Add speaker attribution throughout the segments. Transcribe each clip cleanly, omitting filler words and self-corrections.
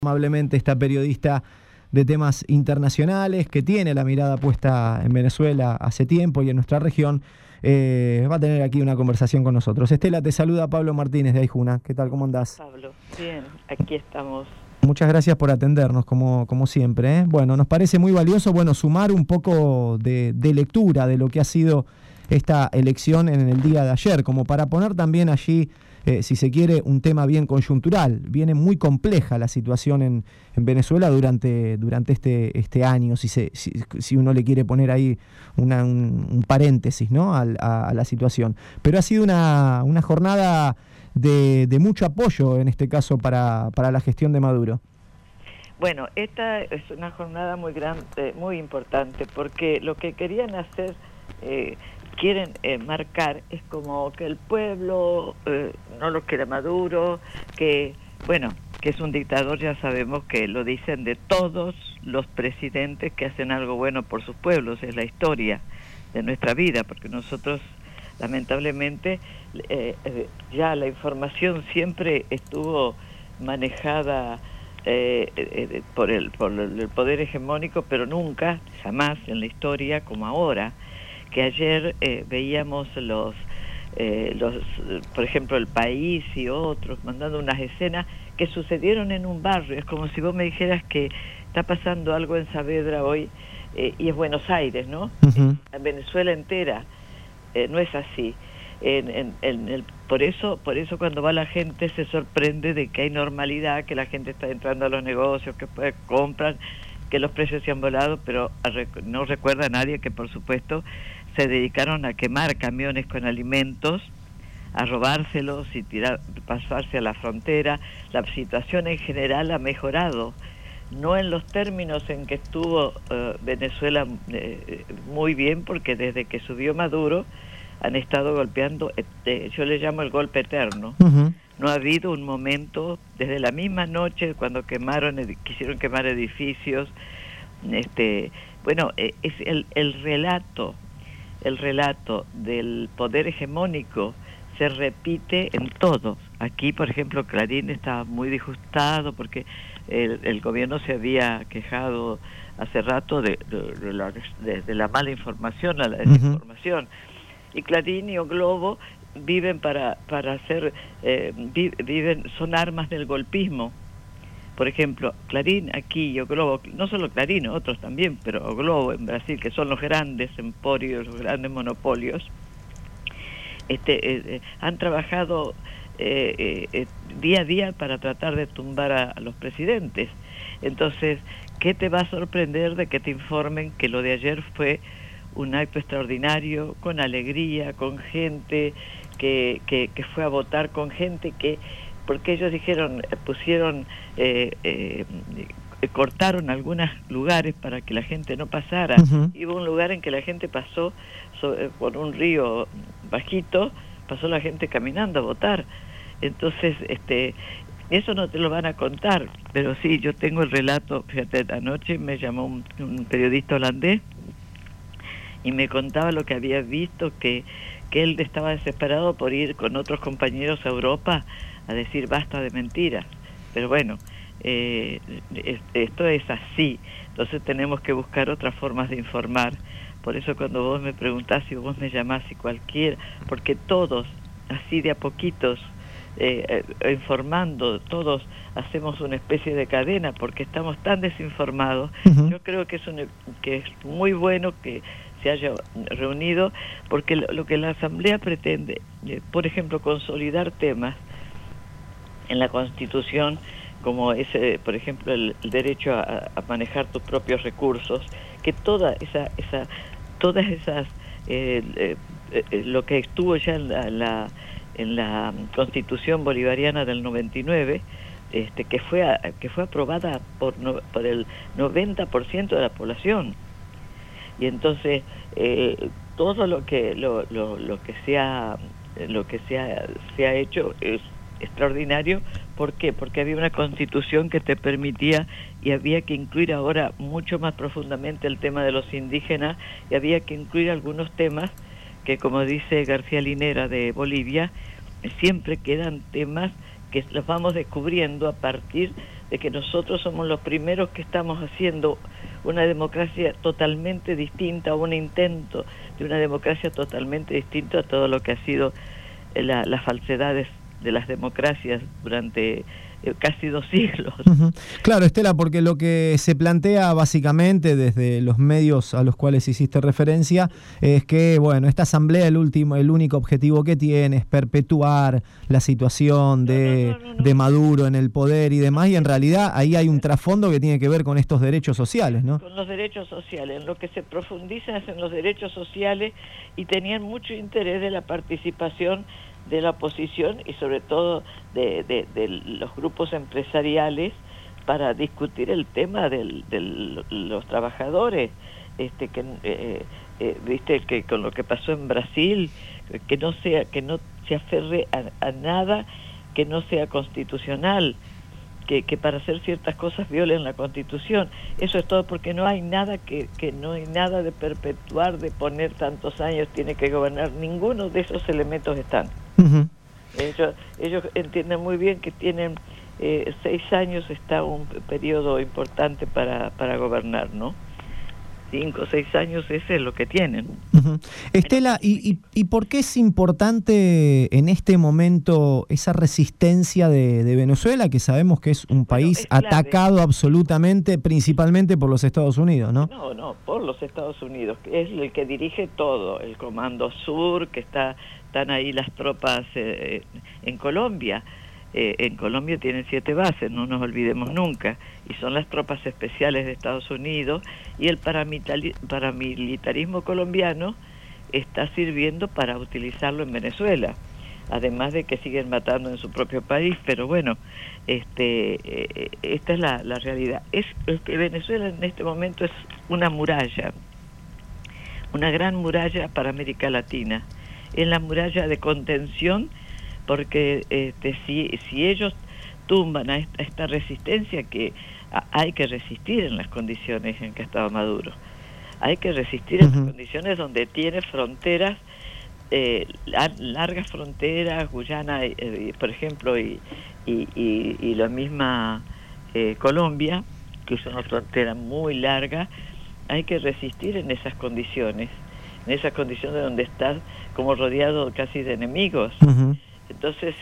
Speaker 1: Amablemente esta periodista de temas internacionales que tiene la mirada puesta en Venezuela hace tiempo y en nuestra región, va a tener aquí una conversación con nosotros. Estela, te saluda Pablo Martínez de Aijuna. ¿Qué tal? ¿Cómo andás?
Speaker 2: Pablo, bien, aquí estamos.
Speaker 1: Muchas gracias por atendernos, como siempre, ¿eh? Bueno, nos parece muy valioso, sumar un poco de lectura de lo que ha sido esta elección en el día de ayer, como para poner también allí, si se quiere, un tema bien coyuntural. Viene muy compleja la situación en Venezuela durante este año, si uno le quiere poner ahí un paréntesis, ¿no? a la situación. Pero ha sido una jornada de mucho apoyo, en este caso, para la gestión de Maduro.
Speaker 2: Bueno, esta es una jornada muy grande, muy importante, porque lo que querían hacer, quieren marcar, es como que el pueblo no lo quiere Maduro, que es un dictador. Ya sabemos que lo dicen de todos los presidentes que hacen algo bueno por sus pueblos. Es la historia de nuestra vida, porque nosotros, lamentablemente, ya la información siempre estuvo manejada por el poder hegemónico, pero nunca, jamás en la historia como ahora, que ayer veíamos por ejemplo, El País y otros mandando unas escenas que sucedieron en un barrio. Es como si vos me dijeras que está pasando algo en Saavedra hoy, y es Buenos Aires, ¿no?
Speaker 1: Uh-huh.
Speaker 2: En Venezuela entera. No es así. Por eso cuando va la gente se sorprende de que hay normalidad, que la gente está entrando a los negocios, que puede comprar, que los precios se han volado, pero no recuerda a nadie que, por supuesto, se dedicaron a quemar camiones con alimentos, a robárselos y pasarse a la frontera. La situación en general ha mejorado, no en los términos en que estuvo Venezuela muy bien, porque desde que subió Maduro han estado golpeando, yo le llamo el golpe eterno.
Speaker 1: Uh-huh.
Speaker 2: No ha habido un momento, desde la misma noche cuando quisieron quemar edificios. Es el relato del poder hegemónico se repite en todo. Aquí, por ejemplo, Clarín estaba muy disgustado porque el gobierno se había quejado hace rato de la mala información, a la desinformación. Uh-huh. Y Clarín y O Globo viven para hacer, son armas del golpismo. Por ejemplo, Clarín aquí y O Globo, no solo Clarín, otros también, pero O Globo en Brasil, que son los grandes emporios, los grandes monopolios, han trabajado día a día para tratar de tumbar a los presidentes. Entonces, ¿qué te va a sorprender de que te informen que lo de ayer fue un acto extraordinario, con alegría, con gente que fue a votar, con gente porque ellos cortaron algunos lugares para que la gente no pasara? Uh-huh. Y hubo un lugar en que la gente pasó por un río bajito, pasó la gente caminando a votar. Entonces, eso no te lo van a contar, pero sí, yo tengo el relato. Fíjate, anoche me llamó un periodista holandés y me contaba lo que había visto, que él estaba desesperado por ir con otros compañeros a Europa a decir basta de mentiras. Pero bueno, esto es así. Entonces tenemos que buscar otras formas de informar. Por eso cuando vos me preguntás, si vos me llamás, y cualquiera, porque todos, así de a poquitos, informando, todos hacemos una especie de cadena, porque estamos tan desinformados. Uh-huh. Yo creo que es muy bueno que se haya reunido, porque lo que la Asamblea pretende, por ejemplo, consolidar temas en la Constitución, como por ejemplo, el derecho a manejar tus propios recursos, que todas esas lo que estuvo ya en la Constitución bolivariana del 99, que fue aprobada por el 90% de la población. Y entonces todo lo que se ha hecho es extraordinario. ¿Por qué? Porque había una Constitución que te permitía, y había que incluir ahora mucho más profundamente el tema de los indígenas, y había que incluir algunos temas que, como dice García Linera de Bolivia, siempre quedan temas que los vamos descubriendo a partir de que nosotros somos los primeros que estamos haciendo una democracia totalmente distinta, un intento de una democracia totalmente distinta a todo lo que ha sido las falsedades de las democracias durante casi 2 siglos.
Speaker 1: Claro, Estela, porque lo que se plantea básicamente desde los medios a los cuales hiciste referencia es que, bueno, esta asamblea el único objetivo que tiene es perpetuar la situación de Maduro en el poder y demás, y en realidad ahí hay un trasfondo que tiene que ver con estos derechos sociales, ¿no?
Speaker 2: Con los derechos sociales, en lo que se profundiza es en los derechos sociales, y tenían mucho interés de la participación de la oposición y sobre todo de los grupos empresariales para discutir el tema de los trabajadores, viste que con lo que pasó en Brasil, que no se aferre a nada que no sea constitucional, que para hacer ciertas cosas violen la Constitución. Eso es todo, porque no hay nada que no hay nada de perpetuar, de poner tantos años tiene que gobernar. Ninguno de esos elementos están. Ellos entienden muy bien que tienen 6 años, está un periodo importante para gobernar, ¿no? 5 o 6 años, ese es lo que tienen.
Speaker 1: Estela, ¿y por qué es importante en este momento esa resistencia de Venezuela, que sabemos que es un país atacado absolutamente, principalmente por los Estados Unidos, ¿no?
Speaker 2: No, por los Estados Unidos, que es el que dirige todo, el Comando Sur, que están ahí las tropas en Colombia. En Colombia tienen 7 bases, no nos olvidemos nunca, y son las tropas especiales de Estados Unidos, y el paramilitarismo colombiano está sirviendo para utilizarlo en Venezuela, además de que siguen matando en su propio país. Pero bueno, esta es la realidad. Es que Venezuela en este momento es una muralla, una gran muralla para América Latina, es la muralla de contención, porque si ellos tumban a esta resistencia, que hay que resistir en las condiciones en que estaba Maduro, hay que resistir en las condiciones donde tiene fronteras, largas fronteras, Guyana, por ejemplo, y la misma Colombia, que es una frontera muy larga. Hay que resistir en esas condiciones donde estás como rodeado casi de enemigos. Entonces,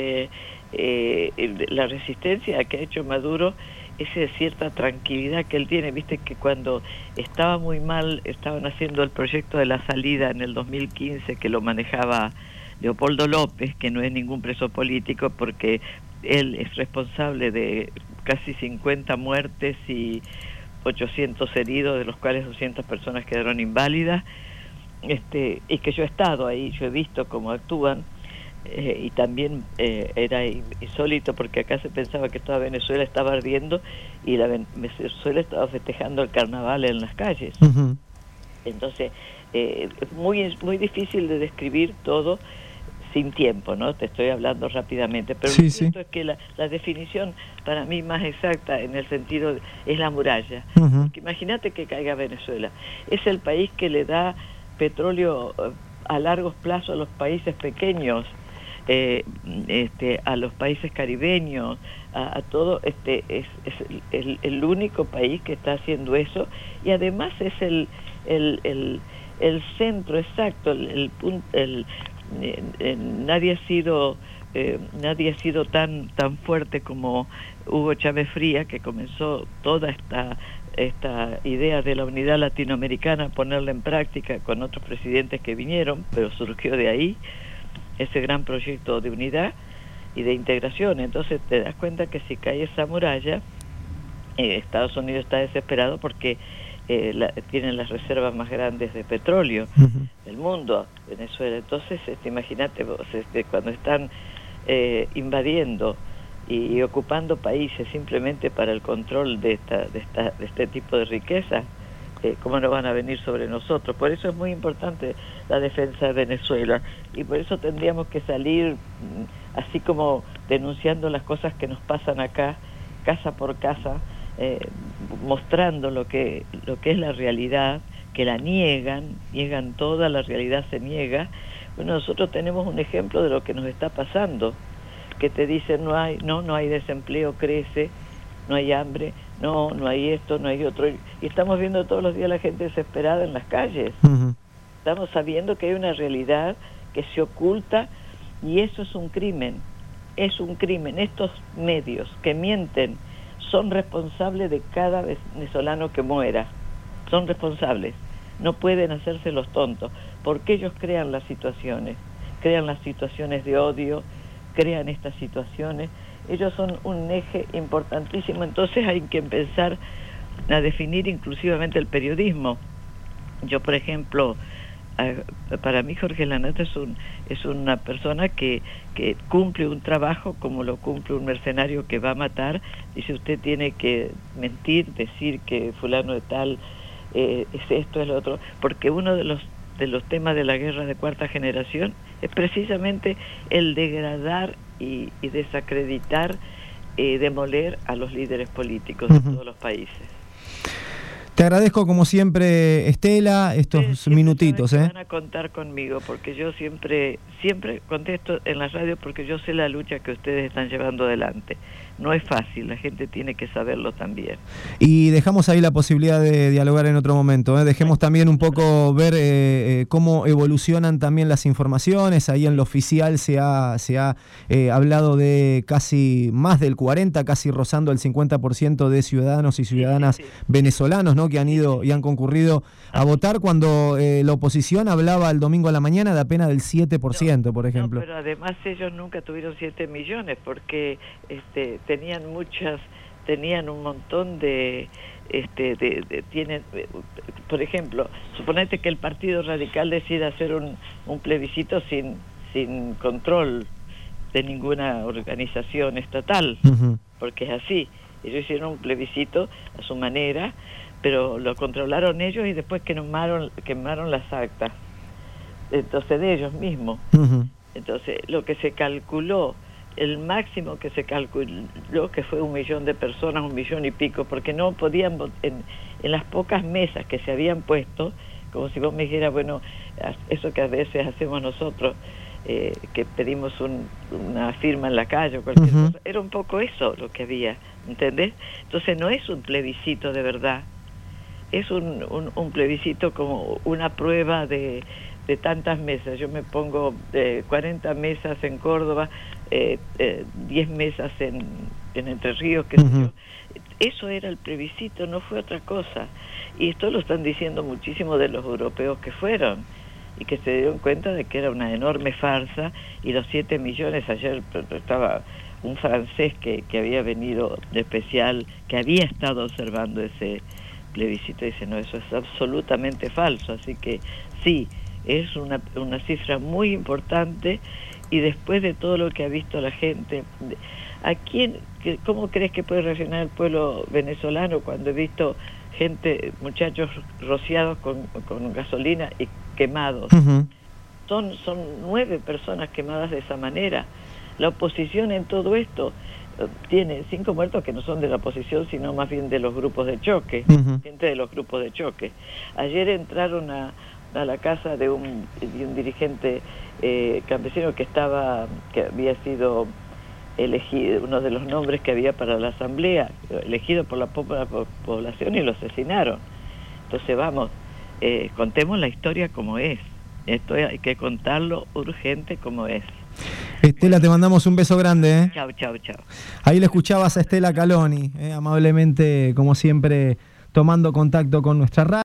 Speaker 2: la resistencia que ha hecho Maduro es de cierta tranquilidad que él tiene. Viste que cuando estaba muy mal, estaban haciendo el proyecto de la salida en el 2015, que lo manejaba Leopoldo López, que no es ningún preso político, porque él es responsable de casi 50 muertes y 800 heridos, de los cuales 200 personas quedaron inválidas, y que yo he estado ahí, yo he visto cómo actúan. Y también era insólito, porque acá se pensaba que toda Venezuela estaba ardiendo y Venezuela estaba festejando el carnaval en las calles. Entonces es muy difícil de describir todo sin tiempo, ¿no? Te estoy hablando rápidamente, pero lo cierto es que la definición para mí más exacta en el sentido es la muralla. Porque imagínate que caiga Venezuela, es el país que le da petróleo a largos plazos a los países pequeños, a los países caribeños, a todo. Es el único país que está haciendo eso, y además es el centro exacto, el punto. Nadie ha sido tan fuerte como Hugo Chávez Frías, que comenzó toda esta idea de la unidad latinoamericana, ponerla en práctica con otros presidentes que vinieron, pero surgió de ahí ese gran proyecto de unidad y de integración. Entonces te das cuenta que si cae esa muralla, Estados Unidos está desesperado, porque tienen las reservas más grandes de petróleo del mundo, Venezuela. Entonces imagínate vos, cuando están invadiendo y ocupando países simplemente para el control de este tipo de riqueza, ¿cómo no van a venir sobre nosotros? Por eso es muy importante la defensa de Venezuela, y por eso tendríamos que salir así como denunciando las cosas que nos pasan acá, casa por casa, mostrando lo que es la realidad, que la niegan toda, la realidad se niega. Bueno, nosotros tenemos un ejemplo de lo que nos está pasando, que te dicen no hay desempleo, crece, no hay hambre, no hay esto, no hay otro. Y estamos viendo todos los días a la gente desesperada en las calles. Estamos sabiendo que hay una realidad que se oculta y eso es un crimen. Es un crimen. Estos medios que mienten son responsables de cada venezolano que muera. Son responsables. No pueden hacerse los tontos, porque ellos crean las situaciones de odio, crean estas situaciones. Ellos son un eje importantísimo. Entonces hay que empezar a definir inclusivamente el periodismo. Yo, por ejemplo, para mí Jorge Lanata es una persona que cumple un trabajo como lo cumple un mercenario que va a matar. Dice, usted tiene que mentir, decir que fulano de tal es esto, es lo otro, porque uno de los temas de la guerra de cuarta generación es precisamente el degradar y desacreditar, demoler a los líderes políticos de todos los países.
Speaker 1: Te agradezco como siempre, Estela, estos minutitos.
Speaker 2: Van a contar conmigo, porque yo siempre contesto en la radio, porque yo sé la lucha que ustedes están llevando adelante. No es fácil, la gente tiene que saberlo también.
Speaker 1: Y dejamos ahí la posibilidad de dialogar en otro momento. Dejemos también un poco ver cómo evolucionan también las informaciones. Ahí en lo oficial se ha hablado de casi más del 40, casi rozando el 50% de ciudadanos y ciudadanas venezolanos, ¿no?, que han ido y han concurrido a votar, cuando la oposición hablaba el domingo a la mañana de apenas del 7%, por ejemplo.
Speaker 2: No, pero además ellos nunca tuvieron 7 millones, porque tenían un montón tienen, por ejemplo, suponete que el Partido Radical decida hacer un plebiscito sin control de ninguna organización estatal, porque es así. Ellos hicieron un plebiscito a su manera, pero lo controlaron ellos y después quemaron las actas, entonces, de ellos mismos. Entonces, lo que se calculó, el máximo que se calculó, que fue 1 millón de personas, 1 millón y pico, porque no podían, en las pocas mesas que se habían puesto, como si vos me dijeras, bueno, eso que a veces hacemos nosotros, que pedimos una firma en la calle o cualquier cosa, era un poco eso lo que había, ¿entendés? Entonces no es un plebiscito de verdad, es un plebiscito como una prueba de tantas mesas. Yo me pongo 40 mesas en Córdoba, 10 mesas en Entre Ríos, qué sé yo. Eso era el plebiscito, no fue otra cosa. Y esto lo están diciendo muchísimo de los europeos que fueron y que se dieron cuenta de que era una enorme farsa. Y los 7 millones, ayer estaba un francés que había venido de especial, que había estado observando ese plebiscito, y dice, no, eso es absolutamente falso. Así que sí, es una cifra muy importante. Y después de todo lo que ha visto la gente, ¿cómo crees que puede reaccionar el pueblo venezolano cuando he visto muchachos rociados con gasolina y quemados? Son 9 personas quemadas de esa manera. La oposición en todo esto tiene 5 muertos que no son de la oposición, sino más bien de los grupos de choque, gente de los grupos de choque. Ayer entraron a la casa de un dirigente campesino que había sido elegido, uno de los nombres que había para la asamblea, elegido por la población, y lo asesinaron. Entonces vamos, contemos la historia como es. Esto hay que contarlo urgente como es.
Speaker 1: Estela, te mandamos un beso grande.
Speaker 2: Chau.
Speaker 1: Ahí le escuchabas a Estela Caloni, amablemente, como siempre, tomando contacto con nuestra radio.